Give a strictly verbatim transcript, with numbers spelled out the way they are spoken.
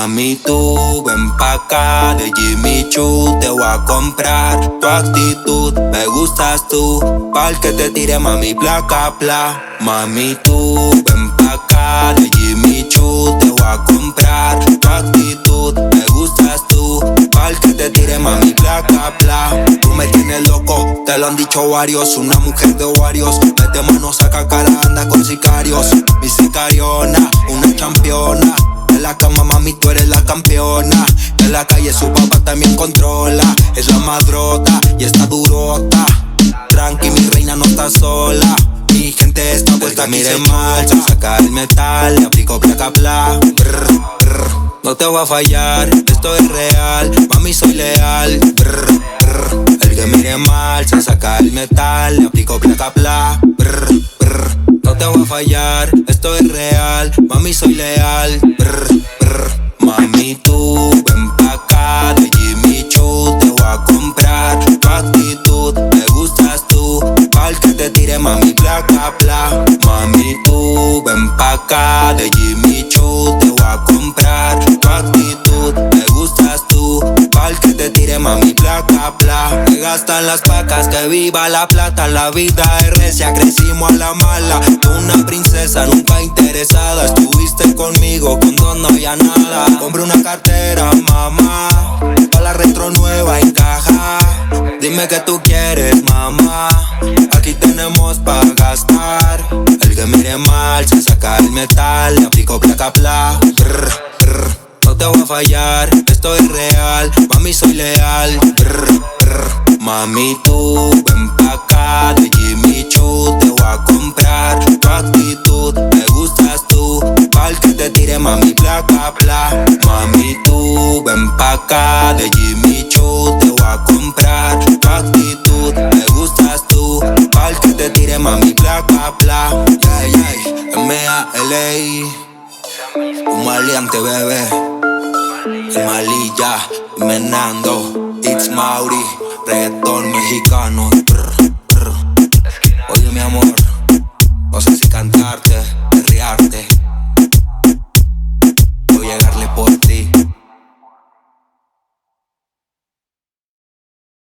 Mami, tú ven pa' acá, de Jimmy Choo te voy a comprar. Tu actitud, me gustas tú, pa'l que te tire mami placa pla. Mami, tú ven pa' acá, de Jimmy Choo te voy a comprar. Tu actitud, me gustas tú, pa'l que te tire mami placa pla. Tú me tienes loco, te lo han dicho varios, una mujer de ovarios. Mete mano, saca cara, anda con sicarios. Mi sicariona, una championa. En la cama, mami, tú eres la campeona. En la calle su papá también controla. Es la madrota y está durota. Tranqui, mi reina no está sola. Mi gente está puesta aquí, mire mal. Se saca el metal, le aplico placa pla. Brr, brr. No te voy a fallar, esto es real. Mami, soy leal. Brr, brr. El que mire mal, se saca el metal, le aplico placa pla. Brr, brr. No te voy a fallar, esto es real. Mami, soy leal. Brr, brr. Mami, tú ven pa' acá, de Jimmy Choo te voy a comprar. Tu actitud, me gustas tú, pa'l que te tire mami placa pla. Mami, tú ven pa' acá, de Jimmy Choo te voy a comprar. Tu actitud, me gustas tú, pa'l que te tire mami placa pla. Que gastan las pacas, que viva la plata. La vida es recia, crecimos a la mala. Tú una princesa, nunca interesada. Estuviste conmigo cuando no había nada. Compré una cartera, mamá, pa' la retro nueva encaja. Dime qué tú quieres, mamá, aquí tenemos pa' gastar. El que mire mal, se saca el metal, le aplico placa pla. Brr, brr. No te voy a fallar, esto es real. Mami, soy leal. Brr, brr. Mami, tú ven pa' acá, de Jimmy Choo te voy a comprar. Tu actitud, me gustas tú, pa'l que te tire mami placa pla. Mami, tú ven pa' acá, de Jimmy Choo te voy a comprar. Tu actitud, me gustas tú, pa'l que te tire mami placa pla. Yeah, yeah, M A L A, un maleante bebé. El Malí ya, menando. It's Mauri, reggaetón mexicano. Brr, brr. Oye mi amor.